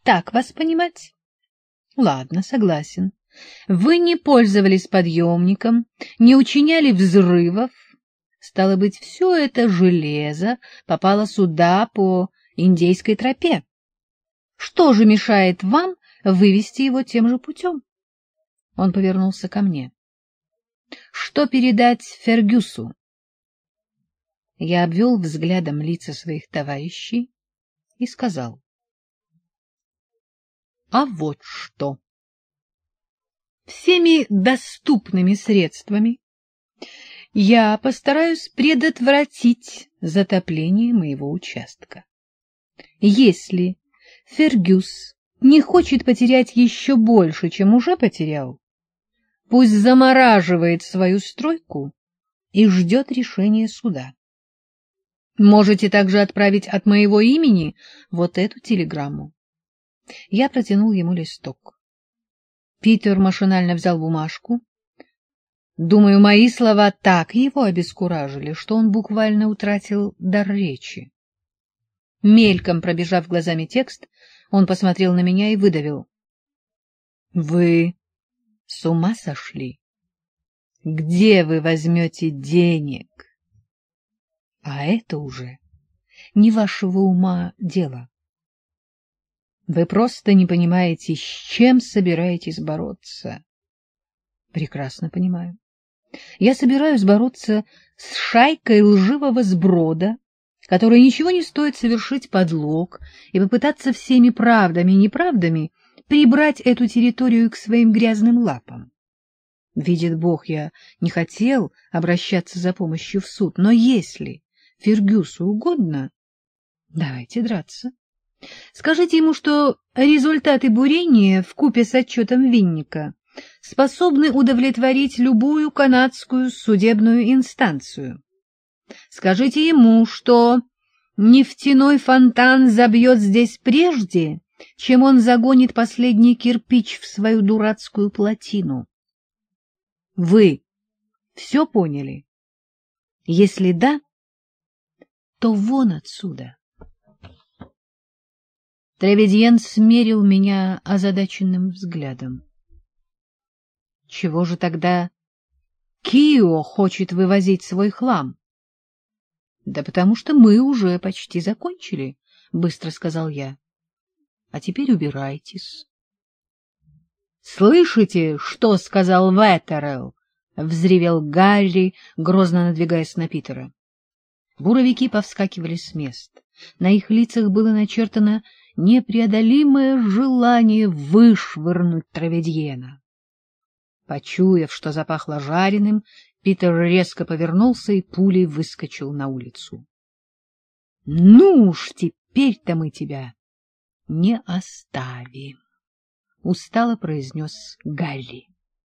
Так вас понимать? Ладно, согласен. Вы не пользовались подъемником, не учиняли взрывов. Стало быть, все это железо попало сюда по индейской тропе. Что же мешает вам вывести его тем же путем? Он повернулся ко мне. Что передать Фергюсу? Я обвел взглядом лица своих товарищей и сказал. А вот что. Всеми доступными средствами я постараюсь предотвратить затопление моего участка. Если Фергюс не хочет потерять еще больше, чем уже потерял, пусть замораживает свою стройку и ждет решения суда. Можете также отправить от моего имени вот эту телеграмму. Я протянул ему листок. Питер машинально взял бумажку. Думаю, мои слова так его обескуражили, что он буквально утратил дар речи. Мельком пробежав глазами текст, он посмотрел на меня и выдавил. — Вы с ума сошли? Где вы возьмете денег? А это уже не вашего ума дело. Вы просто не понимаете, с чем собираетесь бороться. Прекрасно понимаю. Я собираюсь бороться с шайкой лживого сброда, которой ничего не стоит совершить подлог и попытаться всеми правдами и неправдами прибрать эту территорию к своим грязным лапам. Видит Бог, я не хотел обращаться за помощью в суд, но если Фергюсу угодно, давайте драться. Скажите ему, что результаты бурения вкупе с отчетом Винника способны удовлетворить любую канадскую судебную инстанцию. Скажите ему, что нефтяной фонтан забьет здесь прежде, чем он загонит последний кирпич в свою дурацкую плотину. Вы все поняли? Если да, то вон отсюда. Треведьен смерил меня озадаченным взглядом. Чего же тогда Кио хочет вывозить свой хлам? — Да потому что мы уже почти закончили, — быстро сказал я. — А теперь убирайтесь. — Слышите, что сказал Веттерелл? — взревел Гарри, грозно надвигаясь на Питера. Буровики повскакивали с мест. На их лицах было начертано непреодолимое желание вышвырнуть Треведьена. Почуяв, что запахло жареным, Питер резко повернулся и пулей выскочил на улицу. — Ну уж теперь-то мы тебя не оставим, — устало произнес Гарри.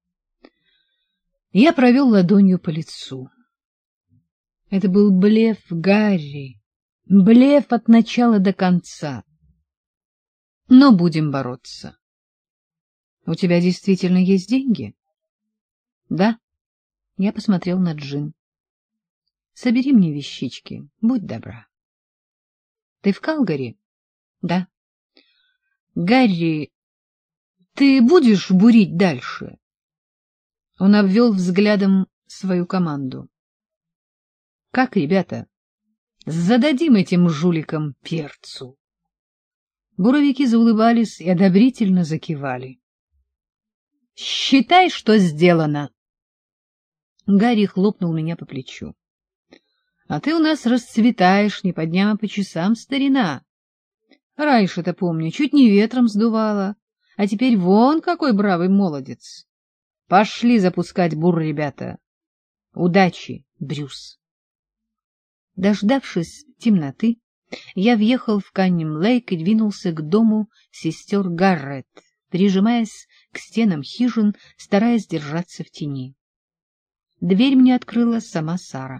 Я провел ладонью по лицу. Это был блеф, Гарри, блеф от начала до конца. Но будем бороться. У тебя действительно есть деньги? Да. Я посмотрел на Джин. Собери мне вещички, будь добра. Ты в Калгари? Да. Гарри, ты будешь бурить дальше? Он обвел взглядом свою команду. Как, ребята, зададим этим жуликам перцу? Буровики заулыбались и одобрительно закивали. — Считай, что сделано. Гарри хлопнул меня по плечу. — А ты у нас расцветаешь не по дням, а по часам, старина. Раньше-то, помню, чуть не ветром сдувало, а теперь вон какой бравый молодец. Пошли запускать бур, ребята. Удачи, Брюс. Дождавшись темноты, я въехал в Канним-Лейк и двинулся к дому сестер Гаррет, прижимаясь к стенам хижин, стараясь держаться в тени. Дверь мне открыла сама Сара.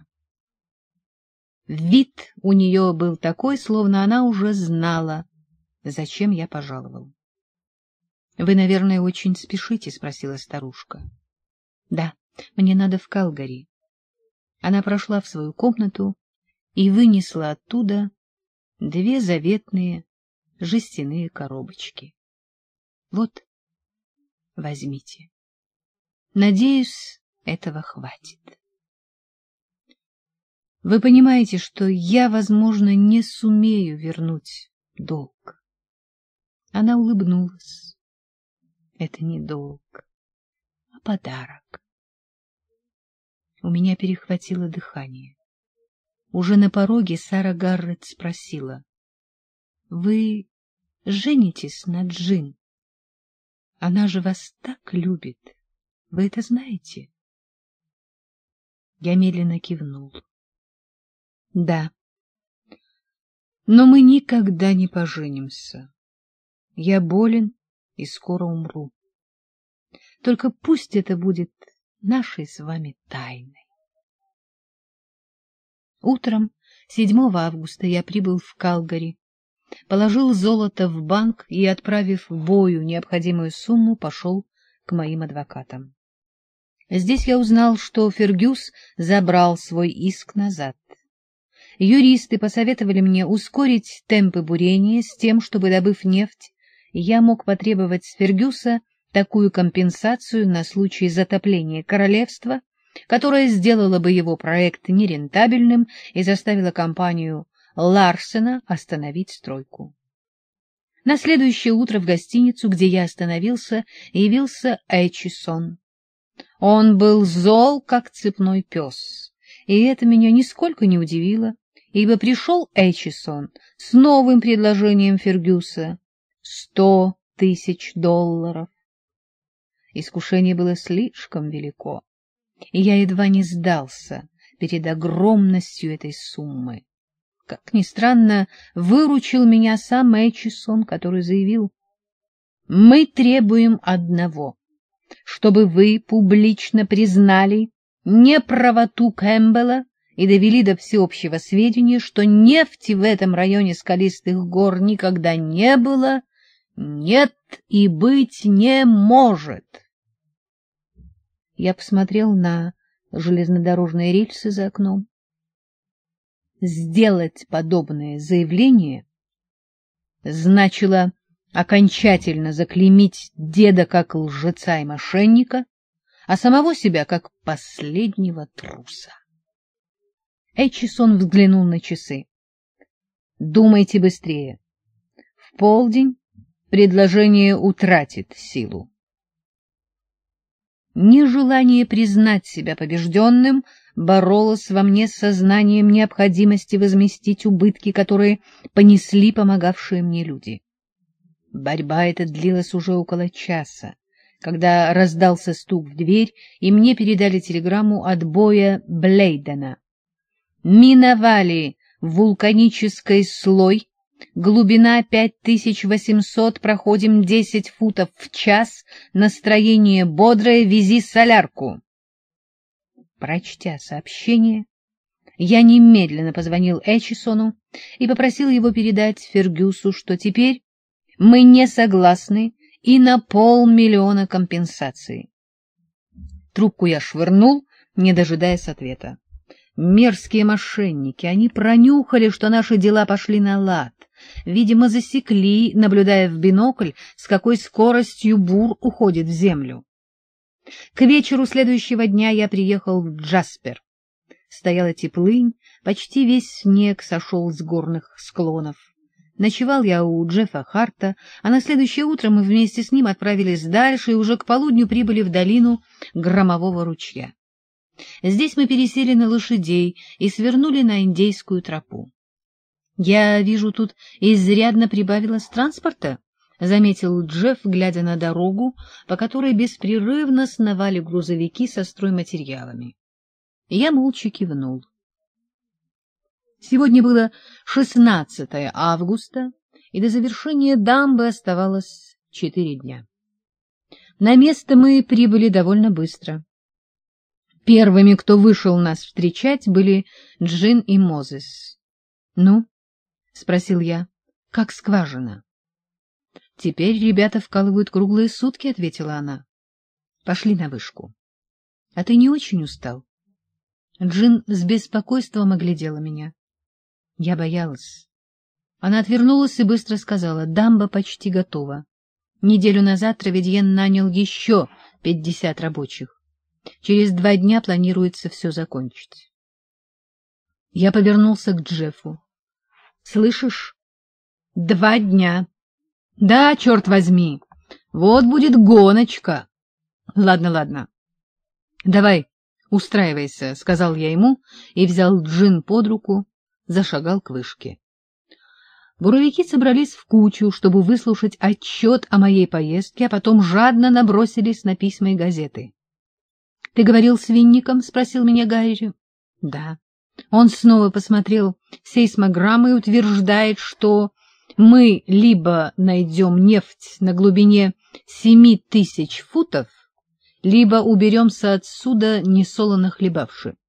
Вид у нее был такой, словно она уже знала, зачем я пожаловал. — Вы, наверное, очень спешите? — спросила старушка. — Да, мне надо в Калгари. Она прошла в свою комнату и вынесла оттуда 2 заветные жестяные коробочки. Вот, возьмите. Надеюсь, этого хватит. Вы понимаете, что я, возможно, не сумею вернуть долг. Она улыбнулась. Это не долг, а подарок. У меня перехватило дыхание. Уже на пороге Сара Гаррет спросила: — Вы женитесь на Джин? Она же вас так любит. Вы это знаете? Я медленно кивнул. — Да. Но мы никогда не поженимся. Я болен и скоро умру. Только пусть это будет нашей с вами тайной. Утром 7 августа я прибыл в Калгари, положил золото в банк и, отправив Бою необходимую сумму, пошел к моим адвокатам. Здесь я узнал, что Фергюс забрал свой иск назад. Юристы посоветовали мне ускорить темпы бурения с тем, чтобы, добыв нефть, я мог потребовать с Фергюса такую компенсацию на случай затопления королевства, которая сделала бы его проект нерентабельным и заставила компанию Ларсена остановить стройку. На следующее утро в гостиницу, где я остановился, явился Эчисон. Он был зол, как цепной пес, и это меня нисколько не удивило, ибо пришел Эчисон с новым предложением Фергюса — $100 000. Искушение было слишком велико, и я едва не сдался перед огромностью этой суммы. Как ни странно, выручил меня сам Эчисон, который заявил: «Мы требуем одного, чтобы вы публично признали неправоту Кэмпбелла и довели до всеобщего сведения, что нефти в этом районе скалистых гор никогда не было, нет и быть не может». Я посмотрел на железнодорожные рельсы за окном. Сделать подобное заявление значило окончательно заклеймить деда как лжеца и мошенника, а самого себя как последнего труса. Эчисон взглянул на часы. — Думайте быстрее. В полдень предложение утратит силу. Нежелание признать себя побежденным боролось во мне с сознанием необходимости возместить убытки, которые понесли помогавшие мне люди. Борьба эта длилась уже около часа, когда раздался стук в дверь, и мне передали телеграмму от Боя Блейдена. Миновали вулканический слой, глубина 5800, проходим 10 футов в час, настроение бодрое, вези солярку. Прочтя сообщение, я немедленно позвонил Эчисону и попросил его передать Фергюсу, что теперь мы не согласны и на 500 000 компенсации. Трубку я швырнул, не дожидаясь ответа. Мерзкие мошенники, они пронюхали, что наши дела пошли на лад. Видимо, засекли, наблюдая в бинокль, с какой скоростью бур уходит в землю. К вечеру следующего дня я приехал в Джаспер. Стояла теплынь, почти весь снег сошел с горных склонов. Ночевал я у Джеффа Харта, а на следующее утро мы вместе с ним отправились дальше и уже к полудню прибыли в долину Громового ручья. Здесь мы пересели на лошадей и свернули на Индейскую тропу. — Я вижу, тут изрядно прибавилось транспорта, — заметил Джефф, глядя на дорогу, по которой беспрерывно сновали грузовики со стройматериалами. Я молча кивнул. Сегодня было 16 августа, и до завершения дамбы оставалось 4 дня. На место мы прибыли довольно быстро. Первыми, кто вышел нас встречать, были Джин и Мозес. — Ну? — спросил я. — Как скважина? — Теперь ребята вкалывают круглые сутки, — ответила она. — Пошли на вышку. — А ты не очень устал? Джин с беспокойством оглядела меня. Я боялась. Она отвернулась и быстро сказала: «Дамба почти готова. Неделю назад Траведьен нанял еще 50 рабочих. Через 2 дня планируется все закончить». Я повернулся к Джеффу. «Слышишь? 2 дня. Да, черт возьми. Вот будет гоночка. Ладно, ладно. Давай, устраивайся», — сказал я ему и взял Джин под руку, зашагал к вышке. Буровики собрались в кучу, чтобы выслушать отчет о моей поездке, а потом жадно набросились на письма и газеты. — Ты говорил с Винником? — спросил меня Гарри. — Да. Он снова посмотрел сейсмограммы и утверждает, что мы либо найдем нефть на глубине 7000 футов, либо уберемся отсюда несолоно хлебавши.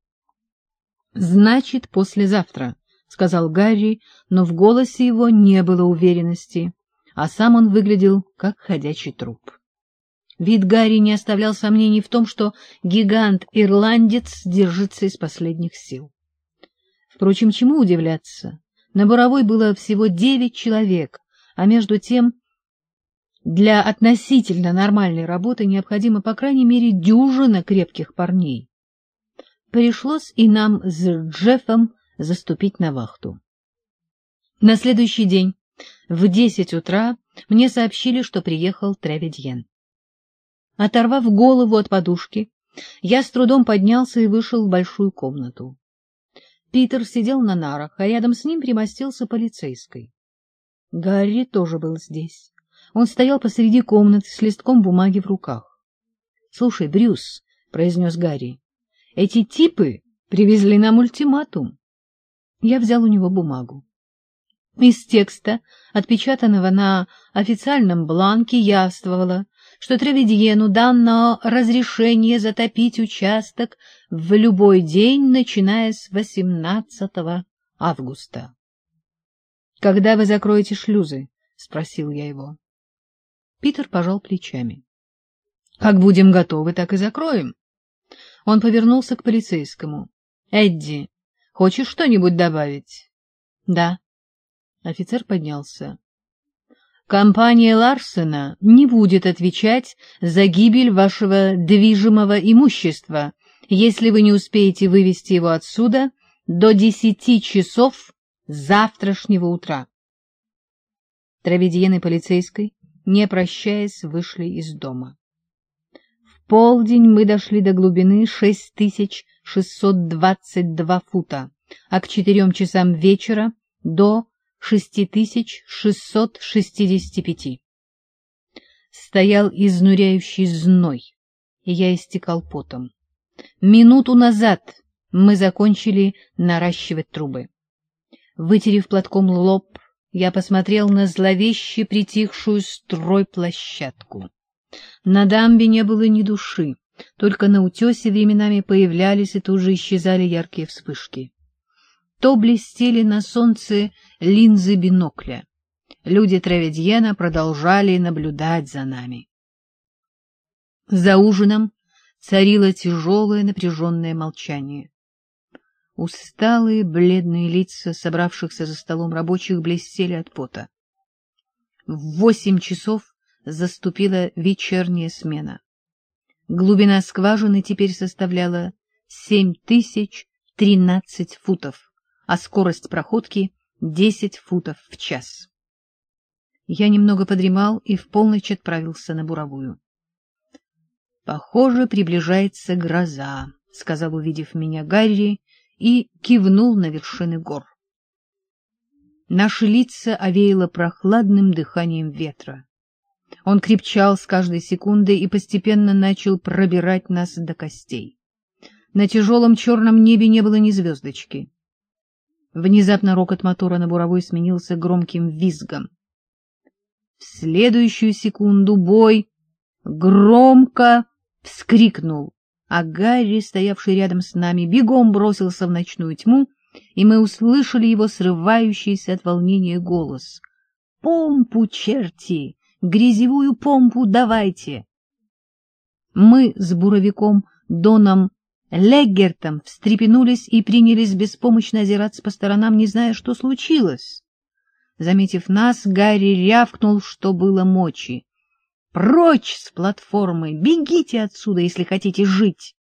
— Значит, послезавтра, — сказал Гарри, но в голосе его не было уверенности, а сам он выглядел как ходячий труп. Вид Гарри не оставлял сомнений в том, что гигант-ирландец держится из последних сил. Впрочем, чему удивляться? На буровой было всего 9 человек, а между тем для относительно нормальной работы необходимо по крайней мере дюжина крепких парней. Пришлось и нам с Джеффом заступить на вахту. На следующий день в 10 утра мне сообщили, что приехал Траведьен. Оторвав голову от подушки, я с трудом поднялся и вышел в большую комнату. Питер сидел на нарах, а рядом с ним примостился полицейский. Гарри тоже был здесь. Он стоял посреди комнаты с листком бумаги в руках. — Слушай, Брюс, — произнес Гарри, — эти типы привезли нам ультиматум. Я взял у него бумагу. Из текста, отпечатанного на официальном бланке, явствовало, что Траведьену дано разрешение затопить участок в любой день, начиная с 18 августа. — Когда вы закроете шлюзы? — спросил я его. Питер пожал плечами. — Как будем готовы, так и закроем. Он повернулся к полицейскому. — Эдди, хочешь что-нибудь добавить? — Да. Офицер поднялся. — Компания Ларсена не будет отвечать за гибель вашего движимого имущества, если вы не успеете вывести его отсюда до 10 часов завтрашнего утра. Траведьен и полицейский, не прощаясь, вышли из дома. В полдень мы дошли до глубины 6622 фута, а к 4 часам вечера до 6665. Стоял изнуряющий зной, и я истекал потом. Минуту назад мы закончили наращивать трубы. Вытерев платком лоб, я посмотрел на зловеще притихшую стройплощадку. На дамбе не было ни души, только на утесе временами появлялись и тут же исчезали яркие вспышки. То блестели на солнце линзы бинокля. Люди Траведьена продолжали наблюдать за нами. За ужином царило тяжелое напряженное молчание. Усталые бледные лица собравшихся за столом рабочих блестели от пота. В 8 часов заступила вечерняя смена. Глубина скважины теперь составляла 7013 футов, а скорость проходки — 10 футов в час. Я немного подремал и в полночь отправился на буровую. — Похоже, приближается гроза, — сказал, увидев меня, Гарри, и кивнул на вершины гор. Наши лица овеяло прохладным дыханием ветра. Он крепчал с каждой секундой и постепенно начал пробирать нас до костей. На тяжелом черном небе не было ни звездочки. Внезапно рокот мотора на буровой сменился громким визгом. В следующую секунду бой громко вскрикнул, а Гарри, стоявший рядом с нами, бегом бросился в ночную тьму, и мы услышали его срывающийся от волнения голос. «Помпу, черти! Грязевую помпу давайте!» Мы с буровиком Доном Леггертом встрепенулись и принялись беспомощно озираться по сторонам, не зная, что случилось. Заметив нас, Гарри рявкнул, что было мочи. «Прочь с платформы! Бегите отсюда, если хотите жить!»